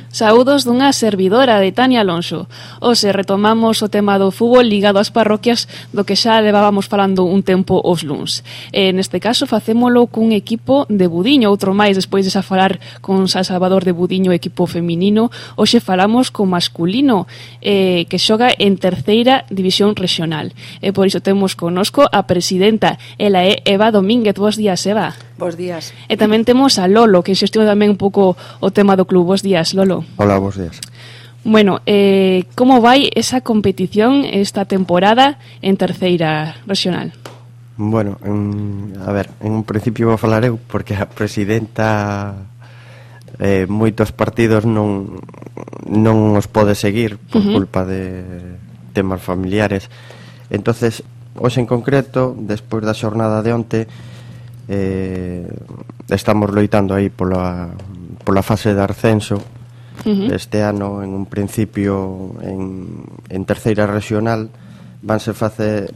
Saúdos dunha servidora de Tania Alonso. Hoxe retomamos o tema do fútbol ligado ás parroquias do que xa levábamos falando un tempo os luns. Neste caso facémolo cun equipo de Budiño, outro máis despois de xa falar con San Salvador de Budiño, equipo feminino. Hoxe falamos co masculino, que xoga en terceira división regional. E por iso temos connosco a presidenta, ela é Eva Domínguez. Bos días, Eva. Bos días. E tamén temos a Lolo, que xestiona tamén un pouco o tema do club. Bos días, Lolo. Hola, bos días. Bueno, como vai esa competición esta temporada en terceira regional? Bueno, en un principio vou falar eu, porque a presidenta moitos partidos non os pode seguir por culpa de temas familiares. Entonces, hoxe en concreto, despois da xornada de onte, estamos loitando aí pola fase de ascenso. Este ano, en un principio, en terceira regional, vanse facer,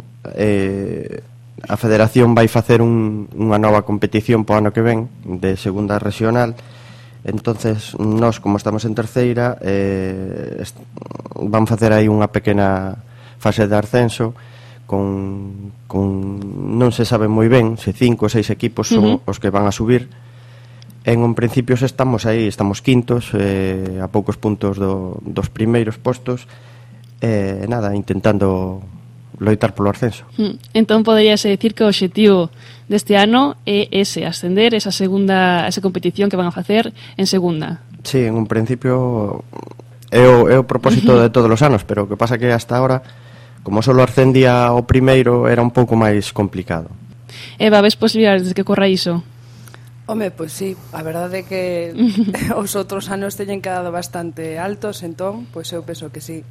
a federación vai facer unha nova competición po ano que ven de segunda regional. Entonces, nós, como estamos en terceira, van facer aí unha pequena fase de ascenso con non se sabe moi ben se 5 ou 6 equipos son os que van a subir. En un principio estamos aí, estamos quintos, a poucos puntos dos primeiros postos, intentando loitar polo ascenso. Entón poderíase decir que o obxectivo deste ano é ese, ascender esa competición que van a facer en segunda. Sí, en un principio é o propósito de todos os anos, pero o que pasa que hasta ahora, como só ascendía o primeiro, era un pouco máis complicado. Eva, ves posibilidades de que corra iso? Home, pois sí, a verdade é que os outros anos teñen quedado bastante altos, entón, pois eu penso que sí.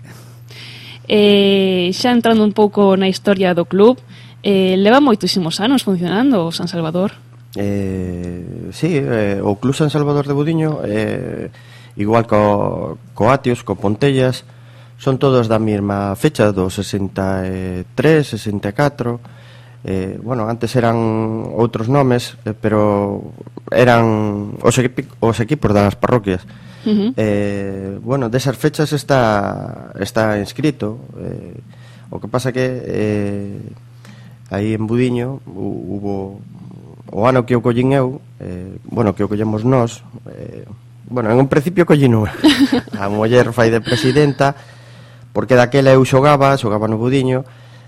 Xa entrando un pouco na historia do club, leva moitísimos anos funcionando o San Salvador. Sí, o Club San Salvador de Budiño, igual co Atios, co Pontellas, son todos da mesma fecha, do 63, 64. Antes eran outros nomes, pero eran os equipos das parroquias. Desas fechas está inscrito. O que pasa que aí en Budiño hubo o ano que o collín eu, que o collemos nós, en un principio collín a muller fai de presidenta, porque daquela eu xogaba no Budiño.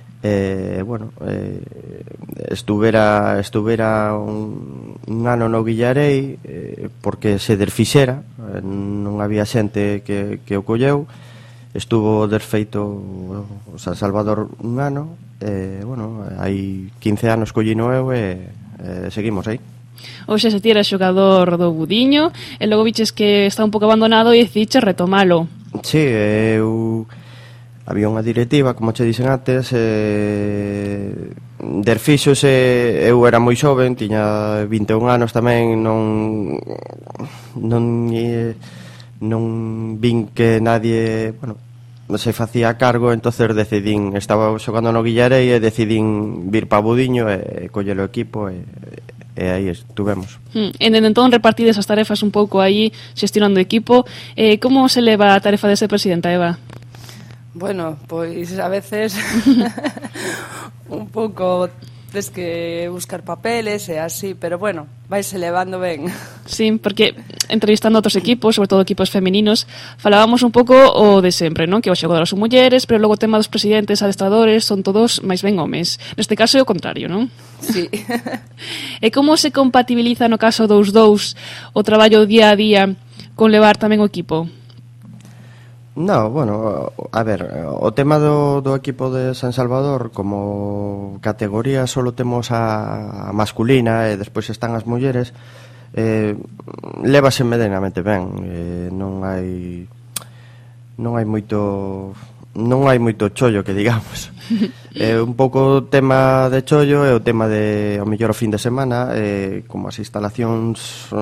Estuvera un ano no Villarei, porque se desfixera, non había xente que o colleu. Estuvo desfeito o San Salvador un ano, hai 15 anos collino eu e seguimos aí. Oxe, se ti eras xogador do Budiño e logo viches que está un pouco abandonado e decidiches retomalo. Sí, había unha directiva, como che dixen antes, desfíxose, eu era moi xoven, tiña 21 anos tamén, non vin que nadie, se facía cargo, entonces estaba xogando no Villarei e decidín vir pa Budiño e coller o equipo e aí estuvemos. Entón repartides as tarefas un pouco aí, xestionando o equipo. Como se leva a tarefa de ser presidenta, Eva? Bueno, pois a veces un pouco tes que buscar papeles e así, pero vaise levando ben. Sí, porque entrevistando outros equipos, sobre todo equipos femininos, falábamos un pouco o de sempre, non? Que os xogadoras son mulleres, pero logo o tema dos presidentes, adestradores, son todos máis ben homes. Neste caso é o contrario, non? Sí. E como se compatibiliza no caso dos dous o traballo día a día con levar tamén o equipo? No, o tema do equipo de San Salvador, como categoría solo temos a masculina e despois están as mulleres, lévase medianamente ben. Non hai moito chollo, que digamos. Un pouco o tema de chollo é o tema de, ao mellor, o fin de semana, como as instalacións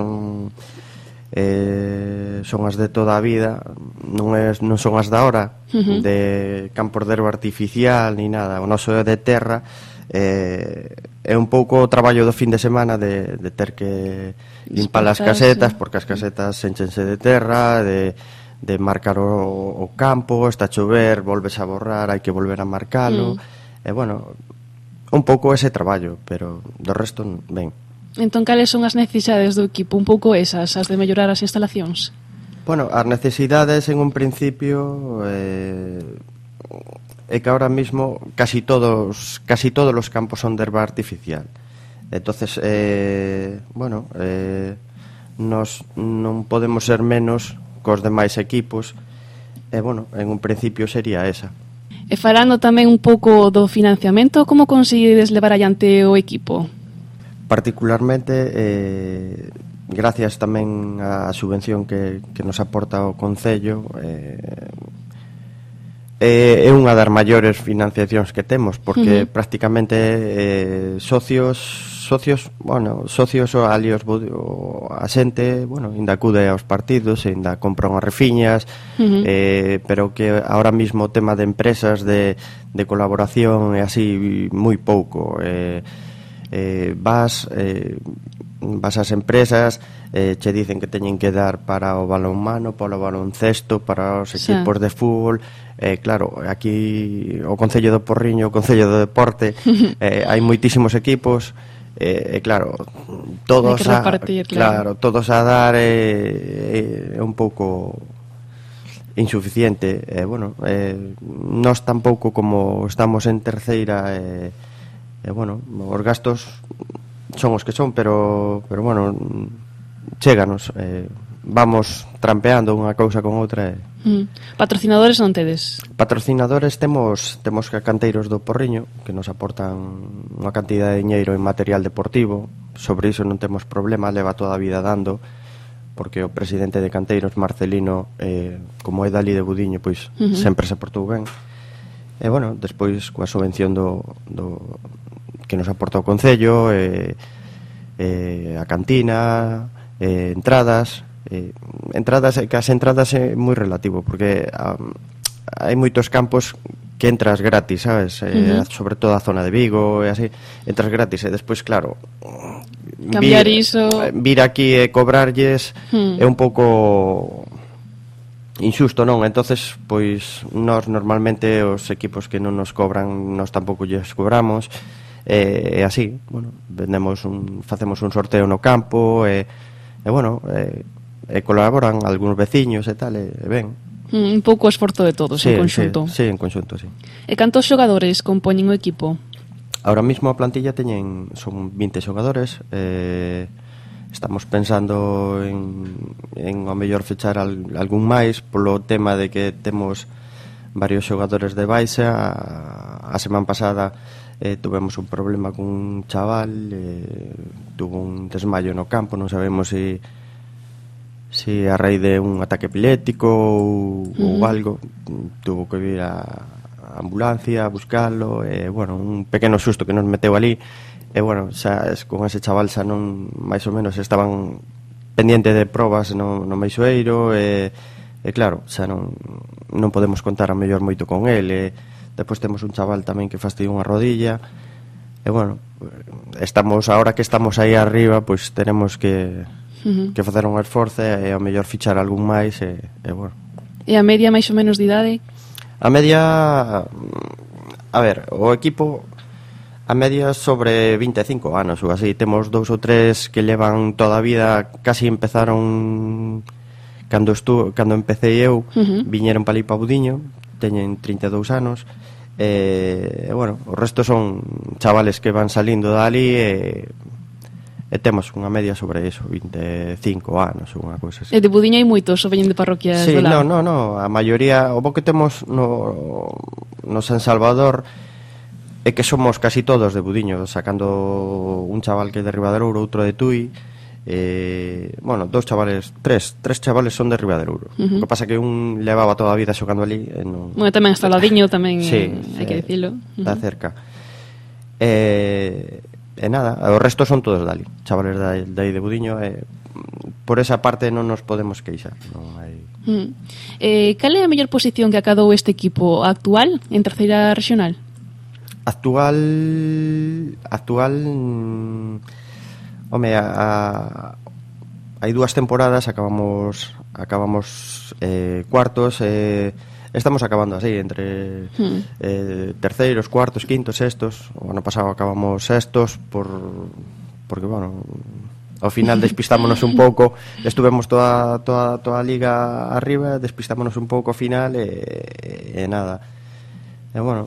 son as de toda a vida, non son as da hora, de campos de herba artificial ni nada. O noso é de terra é un pouco o traballo do fin de semana de ter que limpar as casetas, porque as casetas enchense de terra, de marcar o campo, está a chover, volves a borrar, hai que volver a marcalo, e bueno, un pouco ese traballo, pero do resto, ben. Entón, cales son as necesidades do equipo? Un pouco esas, as de mellorar as instalacións? Bueno, as necesidades en un principio é que ahora mismo casi todos os campos son de herba artificial. Entonces, bueno, nos non podemos ser menos cos demais equipos. Bueno, en un principio sería esa. E falando tamén un pouco do financiamento, como conseguides levar adiante o equipo? Particularmente, gracias tamén á subvención que nos aporta o Concello, é unha das maiores financiacións que temos, porque prácticamente socios ali a xente, bueno, ainda acude aos partidos, ainda compra unhas refiñas, pero que ahora mismo o tema de empresas de colaboración é así moi pouco. Vas ás empresas, che dicen que teñen que dar para o balonmano, para o baloncesto, para os equipos de fútbol. Claro, aquí o Concello do Porriño, o Concello do Deporte, hai moitísimos equipos, claro, todos a repartir, claro, todos a dar é un pouco insuficiente. Bueno, nós tampouco, como estamos en terceira, bueno, os gastos son os que son, pero bueno, chéganos, vamos trampeando unha cousa con outra. Patrocinadores non tedes? Patrocinadores temos que Canteiros do Porriño, que nos aportan unha cantidad de diñeiro en material deportivo. Sobre iso non temos problema, leva toda a vida dando, porque o presidente de Canteiros, Marcelino, como é dali de Budiño, pois sempre se portou ben. E bueno, despois coa subvención do que nos aporta o Concello, a cantina, entradas, que as entradas é moi relativo, porque hai moitos campos que entras gratis, sabes? Sobre todo a zona de Vigo e así, entras gratis, e despois, claro, cambiar iso, vir aquí e cobrarlles é un pouco injusto, non? Entonces, pois nós normalmente os equipos que non nos cobran, nós tampouco lles cobramos. E así, bueno, facemos un sorteo no campo, e bueno, colaboran algúns veciños e tal, e ben. Un pouco esforzo de todos, sí, en conxunto. Sí, en conxunto, sí. E cantos xogadores compoñen o equipo? Ahora mismo a plantilla son 20 xogadores. Estamos pensando en ao mellor fechar algún máis, polo tema de que temos varios xogadores de baixa. A semana pasada tuvemos un problema con un chaval, tuvo un desmayo no campo, non sabemos se a raíz de un ataque epiléptico ou algo, tuvo que vir a ambulancia a buscarlo, bueno, un pequeno susto que nos meteu ali, e bueno, xa con ese chaval xa non, máis ou menos estaban pendiente de probas no Meixoeiro, e claro, xa non podemos contar a mellor moito con el. Depois temos un chaval tamén que fastidiou unha rodilla, e bueno, ahora que estamos aí arriba, pois tenemos que facer un esforzo e ao mellor fichar algún máis, e bueno. E a media máis ou menos de idade? A media, a ver, o equipo, a media sobre 25 anos ou así. Temos 2 ou 3 que levan toda a vida, casi empezaron cando empecé eu, viñeron para ali para Budiño, teñen 32 anos, e bueno, o resto son chavales que van salindo dali, e temos unha media sobre eso, 25 anos ou unha cousa así. E de Budiño hai moitos, ou veñen de parroquias do lado? No, a maioría, o bo que temos no San Salvador é que somos casi todos de Budiño, sacando un chaval que é de Ribaderouro, outro de Tui. Bueno, tres chavales son de Ribaderouro. O que pasa que un levaba toda a vida xogando ali, bueno, tamén está ladiño, tamén sí, hai que dicilo. Está cerca. E nada, o resto son todos dali, chavales de aí de Budiño, por esa parte non nos podemos queixar, non hai. Cal é a mellor posición que acadou este equipo actual en terceira regional? Actual home, hai 2 temporadas acabamos cuartos, estamos acabando así entre terceiros, cuartos, quintos, sextos. O ano pasado acabamos sextos porque bueno, ao final despistámonos un pouco, estuvemos toda a liga arriba, despistámonos un pouco ao final e nada. E bueno,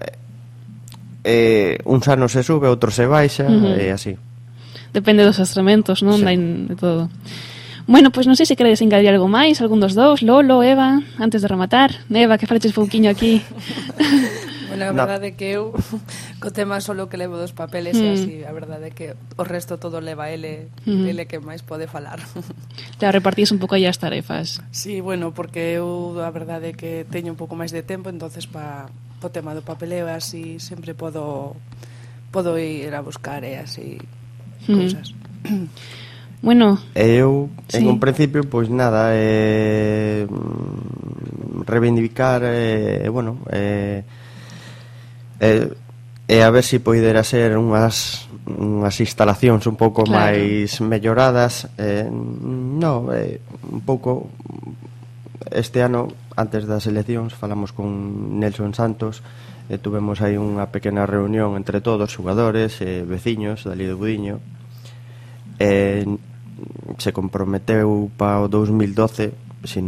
uns anos se sube, outros se baixa e así. Depende dos astramentos, non? Sí. De todo. Bueno, pois non sei se queredes engadir algo máis, algún dos dous, Lolo, Eva, antes de rematar. Eva, que faleches pouquiño aquí. Bueno, a verdade é que eu co tema solo que levo dos papeles e así, a verdade é que o resto todo leva ele que máis pode falar. Claro, repartís un pouco aí as tarefas. Sí, bueno, porque eu a verdade é que teño un pouco máis de tempo, entonces po tema do papeleo así sempre podo ir a buscar e así cousas. Bueno, eu, sí. en un principio, pois nada, reivindicar, bueno, a ver se poidera ser unhas instalacións un pouco máis melloradas. Un pouco este ano, antes das eleccións, falamos con Nelson Santos e tuvemos aí unha pequena reunión entre todos, xogadores e veciños dali de Budiño. Se comprometeu para o 2012, si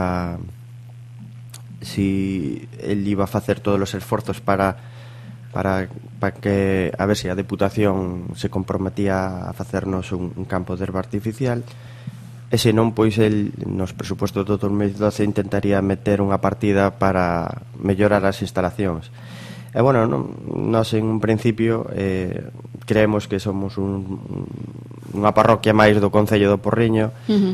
el iba a facer todos os esforzos para que a ver se a Deputación se comprometía a facernos un campo de herba artificial, e se non, pois el nos presupostos do 2012 intentaría meter unha partida para mellorar as instalacións. E bueno, nós en un principio creemos que somos unha parroquia máis do Concello do Porriño.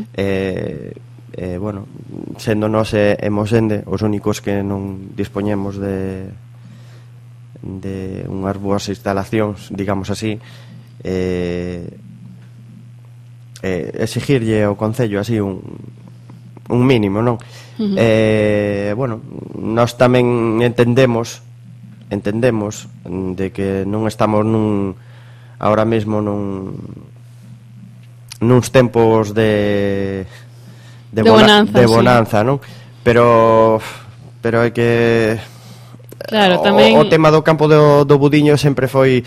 Bueno, sendo nós e Mosende os únicos que non dispoñemos de unhas boas instalacións, digamos así, exigirlle ao Concello así un mínimo, non? Bueno, nós tamén entendemos de que non estamos ahora mesmo nuns tempos de bonanza, non? Pero hai que claro, tamén o tema do campo do Budiño sempre foi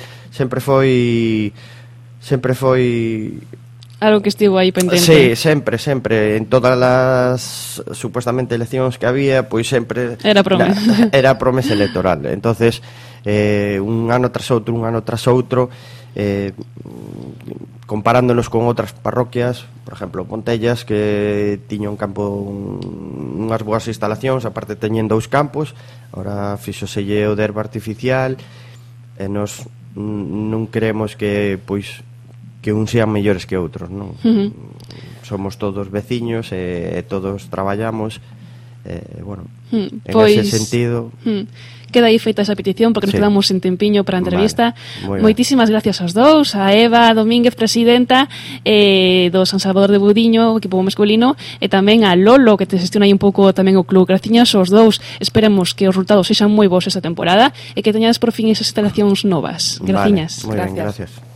algo que estivo aí pendente. Sí, sempre en todas as supuestamente eleccións que había, pois sempre era promesa electoral. Entonces, un ano tras outro, comparándonos con outras parroquias, por exemplo, Pontellas, que tiña un campo, unhas boas instalacións, aparte teñen 2 campos, ahora fixoselle o de herba artificial, e nos non creemos que uns sean mellores que outros, non? Somos todos veciños e todos traballamos, bueno, en ese sentido. Queda aí feita esa petición porque nos quedamos sin tempiño para a entrevista. Vale, moitísimas gracias aos dous, a Eva Domínguez, presidenta do San Salvador de Budiño, o equipo masculino, e tamén a Lolo, que te gestiona aí un pouco tamén o club. Graciñas aos dous, esperemos que os resultados sexan moi bons esta temporada e que teñades por fin esas instalacións novas. Graciñas. Vale, moi ben, gracias.